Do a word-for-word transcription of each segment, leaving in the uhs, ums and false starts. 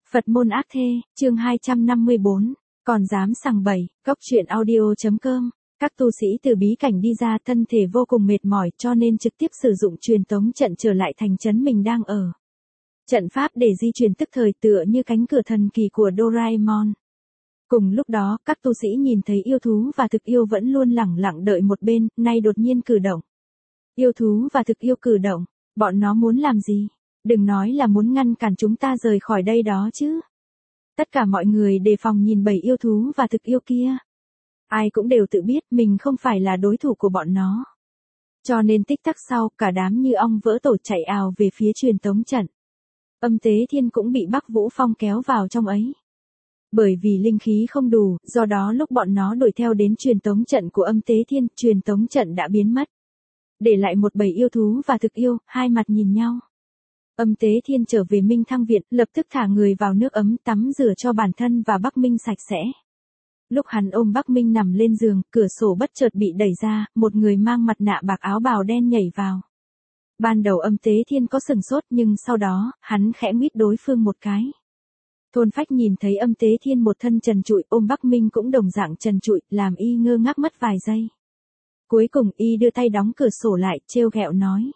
Phật môn ác thê, chương hai trăm năm mươi bốn, còn dám sằng bậy, cóc truyện audio.com. Các tu sĩ từ bí cảnh đi ra thân thể vô cùng mệt mỏi cho nên trực tiếp sử dụng truyền tống trận trở lại thành trấn mình đang ở. Trận pháp để di chuyển tức thời tựa như cánh cửa thần kỳ của Doraemon. Cùng lúc đó, các tu sĩ nhìn thấy yêu thú và thực yêu vẫn luôn lẳng lặng đợi một bên, nay đột nhiên cử động. Yêu thú và thực yêu cử động, bọn nó muốn làm gì? Đừng nói là muốn ngăn cản chúng ta rời khỏi đây đó chứ. Tất cả mọi người đề phòng nhìn bầy yêu thú và thực yêu kia. Ai cũng đều tự biết mình không phải là đối thủ của bọn nó. Cho nên tích tắc sau, cả đám như ong vỡ tổ chạy ào về phía truyền tống trận. Âm Tế Thiên cũng bị Bắc Vũ Phong kéo vào trong ấy. Bởi vì linh khí không đủ, do đó lúc bọn nó đuổi theo đến truyền tống trận của Âm Tế Thiên, truyền tống trận đã biến mất. Để lại một bầy yêu thú và thực yêu, hai mặt nhìn nhau. Âm Tế Thiên trở về Minh Thăng Viện, lập tức thả người vào nước ấm tắm rửa cho bản thân và Bắc Minh sạch sẽ. Lúc hắn ôm Bắc Minh nằm lên giường, cửa sổ bất chợt bị đẩy ra, một người mang mặt nạ bạc áo bào đen nhảy vào. Ban đầu Âm Tế Thiên có sừng sốt nhưng sau đó, hắn khẽ nguyết đối phương một cái. Thôn Phách nhìn thấy Âm Tế Thiên một thân trần trụi, ôm Bắc Minh cũng đồng dạng trần trụi, làm y ngơ ngác mất vài giây. Cuối cùng y đưa tay đóng cửa sổ lại, trêu ghẹo nói.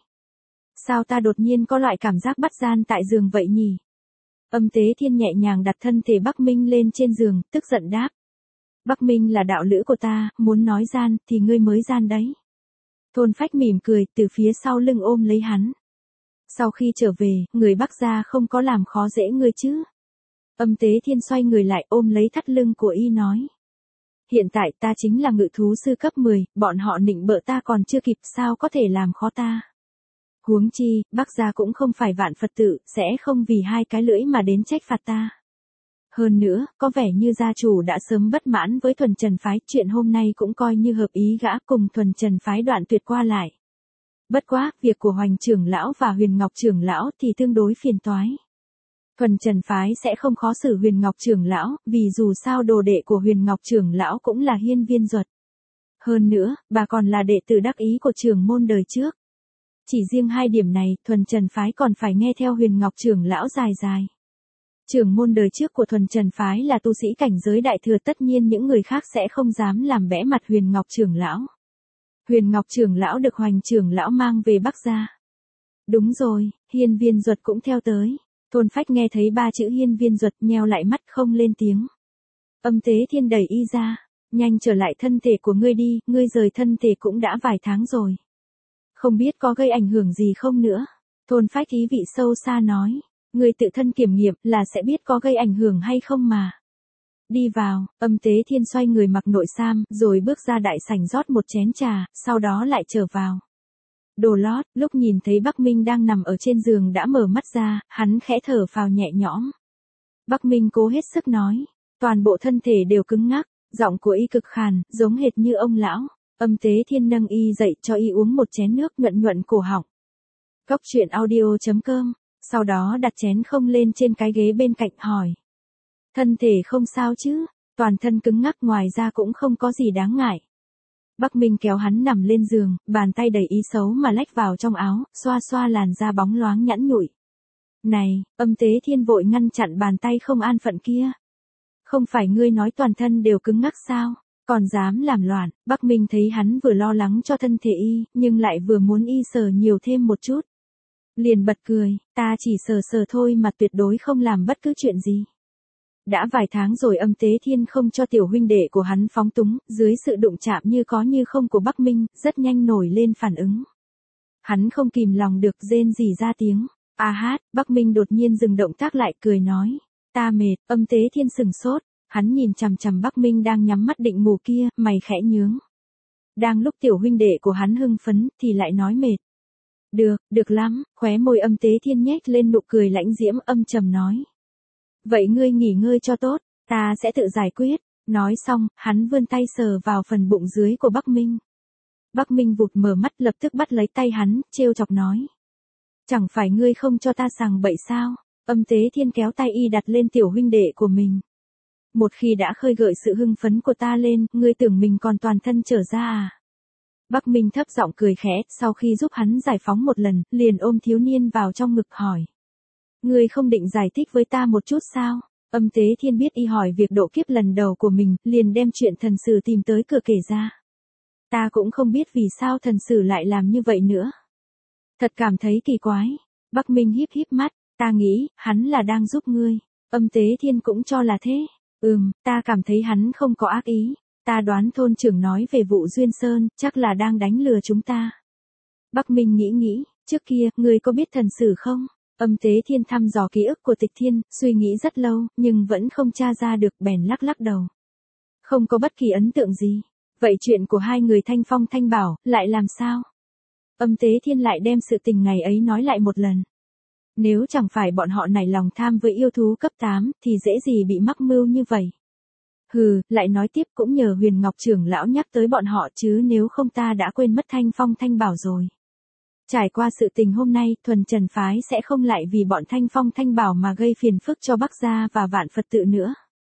Sao ta đột nhiên có loại cảm giác bắt gian tại giường vậy nhỉ? Âm Tế Thiên nhẹ nhàng đặt thân thể Bắc Minh lên trên giường, tức giận đáp. Bắc Minh là đạo lữ của ta, muốn nói gian, thì ngươi mới gian đấy. Thôn Phách mỉm cười, từ phía sau lưng ôm lấy hắn. Sau khi trở về, người Bắc gia không có làm khó dễ ngươi chứ? Âm Tế Thiên xoay người lại ôm lấy thắt lưng của y nói. Hiện tại ta chính là ngự thú sư cấp mười, bọn họ nịnh bợ ta còn chưa kịp sao có thể làm khó ta. Huống chi, Bắc gia cũng không phải vạn Phật tử, sẽ không vì hai cái lưỡi mà đến trách phạt ta. Hơn nữa, có vẻ như gia chủ đã sớm bất mãn với Thuần Trần phái, chuyện hôm nay cũng coi như hợp ý gã cùng Thuần Trần phái đoạn tuyệt qua lại. Bất quá, việc của Hoành trưởng lão và Huyền Ngọc trưởng lão thì tương đối phiền toái. Thuần Trần phái sẽ không khó xử Huyền Ngọc trưởng lão, vì dù sao đồ đệ của Huyền Ngọc trưởng lão cũng là Hiên Viên Duật. Hơn nữa, bà còn là đệ tử đắc ý của trưởng môn đời trước. Chỉ riêng hai điểm này, Thuần Trần phái còn phải nghe theo Huyền Ngọc trưởng lão dài dài. Trưởng môn đời trước của Thuần Trần phái là tu sĩ cảnh giới đại thừa, tất nhiên những người khác sẽ không dám làm bẽ mặt Huyền Ngọc trưởng lão. Huyền Ngọc trưởng lão được Hoành trưởng lão mang về Bắc gia. Đúng rồi, Hiên Viên Duật cũng theo tới. Thôn Phách nghe thấy ba chữ Hiên Viên Duật nheo lại mắt không lên tiếng. Âm Tế Thiên đẩy y ra, nhanh trở lại thân thể của ngươi đi, ngươi rời thân thể cũng đã vài tháng rồi. Không biết có gây ảnh hưởng gì không nữa. Thôn Phách ý vị sâu xa nói, ngươi tự thân kiểm nghiệm là sẽ biết có gây ảnh hưởng hay không mà. Đi vào, Âm Tế Thiên xoay người mặc nội sam, rồi bước ra đại sảnh rót một chén trà, sau đó lại trở vào. Đồ lót, lúc nhìn thấy Bắc Minh đang nằm ở trên giường đã mở mắt ra, hắn khẽ thở phào nhẹ nhõm. Bắc Minh cố hết sức nói, toàn bộ thân thể đều cứng ngắc, giọng của y cực khàn, giống hệt như ông lão. Âm Tế Thiên nâng y dậy cho y uống một chén nước nhuận nhuận cổ họng. Cóc truyện audio.com, sau đó đặt chén không lên trên cái ghế bên cạnh hỏi. Thân thể không sao chứ, toàn thân cứng ngắc ngoài ra cũng không có gì đáng ngại. Bắc Minh kéo hắn nằm lên giường, bàn tay đầy ý xấu mà lách vào trong áo, xoa xoa làn da bóng loáng nhẵn nhụi. Này, Âm Tế Thiên vội ngăn chặn bàn tay không an phận kia. Không phải ngươi nói toàn thân đều cứng ngắc sao, còn dám làm loạn. Bắc Minh thấy hắn vừa lo lắng cho thân thể y, nhưng lại vừa muốn y sờ nhiều thêm một chút. Liền bật cười, ta chỉ sờ sờ thôi mà tuyệt đối không làm bất cứ chuyện gì. Đã vài tháng rồi Âm Tế Thiên không cho tiểu huynh đệ của hắn phóng túng, dưới sự đụng chạm như có như không của Bắc Minh, rất nhanh nổi lên phản ứng. Hắn không kìm lòng được rên rỉ ra tiếng, a hát, Bắc Minh đột nhiên dừng động tác lại cười nói, ta mệt. Âm Tế Thiên sừng sốt, hắn nhìn chằm chằm Bắc Minh đang nhắm mắt định ngủ kia, mày khẽ nhướng. Đang lúc tiểu huynh đệ của hắn hưng phấn, thì lại nói mệt. Được, được lắm, khóe môi Âm Tế Thiên nhếch lên nụ cười lãnh diễm âm trầm nói. Vậy ngươi nghỉ ngơi cho tốt, ta sẽ tự giải quyết. Nói xong, hắn vươn tay sờ vào phần bụng dưới của Bắc Minh. Bắc Minh vụt mở mắt lập tức bắt lấy tay hắn, trêu chọc nói. Chẳng phải ngươi không cho ta sằng bậy sao? Âm Tế Thiên kéo tay y đặt lên tiểu huynh đệ của mình. Một khi đã khơi gợi sự hưng phấn của ta lên, ngươi tưởng mình còn toàn thân trở ra à? Bắc Minh thấp giọng cười khẽ, sau khi giúp hắn giải phóng một lần, liền ôm thiếu niên vào trong ngực hỏi. Ngươi không định giải thích với ta một chút sao? Âm Tế Thiên biết y hỏi việc độ kiếp lần đầu của mình, liền đem chuyện thần sử tìm tới cửa kể ra. Ta cũng không biết vì sao thần sử lại làm như vậy nữa. Thật cảm thấy kỳ quái. Bắc Minh híp híp mắt, ta nghĩ, hắn là đang giúp ngươi. Âm Tế Thiên cũng cho là thế. Ừm, ta cảm thấy hắn không có ác ý. Ta đoán thôn trưởng nói về vụ Duyên Sơn, chắc là đang đánh lừa chúng ta. Bắc Minh nghĩ nghĩ, trước kia, ngươi có biết thần sử không? Âm Tế Thiên thăm dò ký ức của Tịch Thiên, suy nghĩ rất lâu, nhưng vẫn không tra ra được, bèn lắc lắc đầu. Không có bất kỳ ấn tượng gì. Vậy chuyện của hai người Thanh Phong Thanh Bảo, lại làm sao? Âm Tế Thiên lại đem sự tình ngày ấy nói lại một lần. Nếu chẳng phải bọn họ nảy lòng tham với yêu thú cấp tám, thì dễ gì bị mắc mưu như vậy. Hừ, lại nói tiếp cũng nhờ Huyền Ngọc trưởng lão nhắc tới bọn họ chứ nếu không ta đã quên mất Thanh Phong Thanh Bảo rồi. Trải qua sự tình hôm nay, thuần trần phái sẽ không lại vì bọn Thanh Phong Thanh Bảo mà gây phiền phức cho Bắc gia và vạn Phật tự nữa.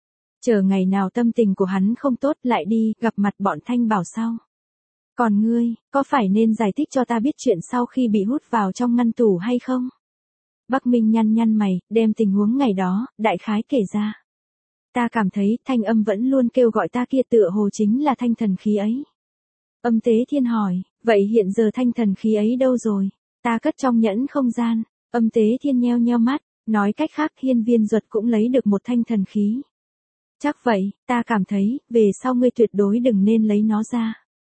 Chờ ngày nào tâm tình của hắn không tốt lại đi, gặp mặt bọn Thanh Bảo sau. Còn ngươi, có phải nên giải thích cho ta biết chuyện sau khi bị hút vào trong ngăn tủ hay không? Bắc Minh nhăn nhăn mày, đem tình huống ngày đó, đại khái kể ra. Ta cảm thấy thanh âm vẫn luôn kêu gọi ta kia tựa hồ chính là thanh thần khí ấy. Âm Tế Thiên hỏi, vậy hiện giờ thanh thần khí ấy đâu rồi? Ta cất trong nhẫn không gian. Âm Tế Thiên nheo nheo mắt, nói cách khác Hiên Viên Duật cũng lấy được một thanh thần khí. Chắc vậy, ta cảm thấy, về sau ngươi tuyệt đối đừng nên lấy nó ra.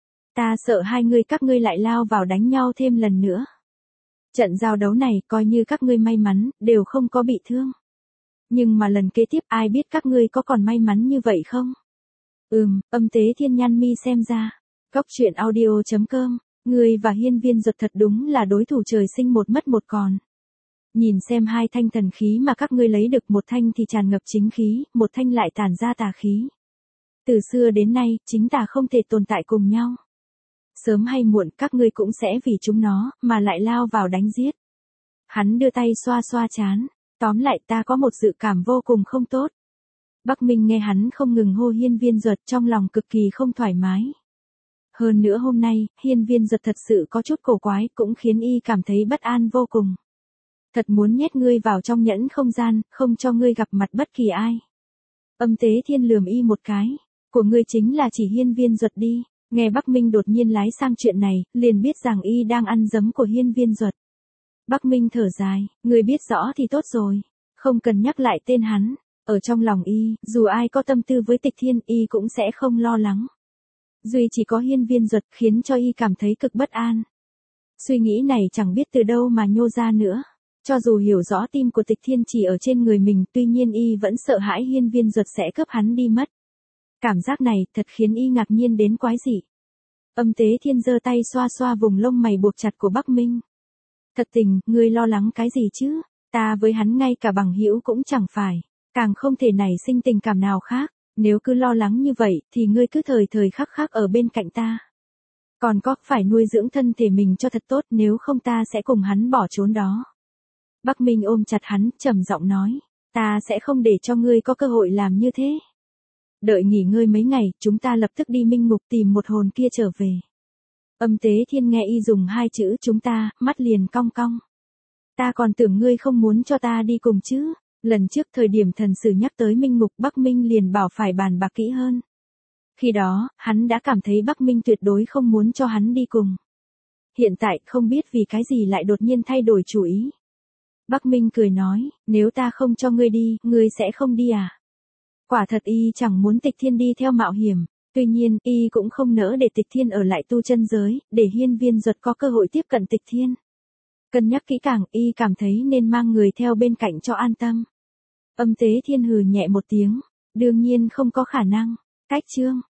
Ta sợ hai ngươi các ngươi lại lao vào đánh nhau thêm lần nữa. Trận giao đấu này coi như các ngươi may mắn, đều không có bị thương. Nhưng mà lần kế tiếp ai biết các ngươi có còn may mắn như vậy không? Ừm, Âm Tế Thiên nhăn mi xem ra. Cóc truyện audio chấm com, ngươi và Hiên Viên Duật thật đúng là đối thủ trời sinh một mất một còn. Nhìn xem hai thanh thần khí mà các ngươi lấy được, một thanh thì tràn ngập chính khí, một thanh lại tản ra tà khí. Từ xưa đến nay, chính tà không thể tồn tại cùng nhau. Sớm hay muộn các ngươi cũng sẽ vì chúng nó, mà lại lao vào đánh giết. Hắn đưa tay xoa xoa trán, tóm lại ta có một dự cảm vô cùng không tốt. Bắc Minh nghe hắn không ngừng hô Hiên Viên Duật trong lòng cực kỳ không thoải mái. Hơn nữa hôm nay, Hiên Viên Duật thật sự có chút cổ quái, cũng khiến y cảm thấy bất an vô cùng. Thật muốn nhét ngươi vào trong nhẫn không gian, không cho ngươi gặp mặt bất kỳ ai. Âm Tế Thiên lườm y một cái, của ngươi chính là chỉ Hiên Viên Duật đi. Nghe Bắc Minh đột nhiên lái sang chuyện này, liền biết rằng y đang ăn dấm của Hiên Viên Duật. Bắc Minh thở dài, ngươi biết rõ thì tốt rồi, không cần nhắc lại tên hắn. Ở trong lòng y, dù ai có tâm tư với Tịch Thiên, y cũng sẽ không lo lắng. Duy chỉ có Hiên Viên Duật khiến cho y cảm thấy cực bất an. Suy nghĩ này chẳng biết từ đâu mà nhô ra nữa. Cho dù hiểu rõ tim của Tịch Thiên chỉ ở trên người mình, tuy nhiên y vẫn sợ hãi Hiên Viên Duật sẽ cướp hắn đi mất. Cảm giác này thật khiến y ngạc nhiên đến quái dị. Âm Tế Thiên giơ tay xoa xoa vùng lông mày buộc chặt của Bắc Minh. Thật tình, ngươi lo lắng cái gì chứ? Ta với hắn ngay cả bằng hữu cũng chẳng phải, càng không thể nảy sinh tình cảm nào khác. Nếu cứ lo lắng như vậy, thì ngươi cứ thời thời khắc khắc ở bên cạnh ta. Còn có phải nuôi dưỡng thân thể mình cho thật tốt, nếu không ta sẽ cùng hắn bỏ trốn đó. Bắc Minh ôm chặt hắn, trầm giọng nói, ta sẽ không để cho ngươi có cơ hội làm như thế. Đợi nghỉ ngơi mấy ngày, chúng ta lập tức đi Minh Ngục tìm một hồn kia trở về. Âm Tế Thiên nghe y dùng hai chữ chúng ta, mắt liền cong cong. Ta còn tưởng ngươi không muốn cho ta đi cùng chứ. Lần trước thời điểm thần sử nhắc tới Minh Ngục, Bắc Minh liền bảo phải bàn bạc kỹ hơn. Khi đó, hắn đã cảm thấy Bắc Minh tuyệt đối không muốn cho hắn đi cùng. Hiện tại không biết vì cái gì lại đột nhiên thay đổi chủ ý. Bắc Minh cười nói, nếu ta không cho ngươi đi, ngươi sẽ không đi à? Quả thật y chẳng muốn Tịch Thiên đi theo mạo hiểm, tuy nhiên y cũng không nỡ để Tịch Thiên ở lại tu chân giới, để Hiên Viên Duật có cơ hội tiếp cận Tịch Thiên. Cân nhắc kỹ càng, y cảm thấy nên mang người theo bên cạnh cho an tâm. Âm Tế Thiên hừ nhẹ một tiếng, đương nhiên không có khả năng. Cách chương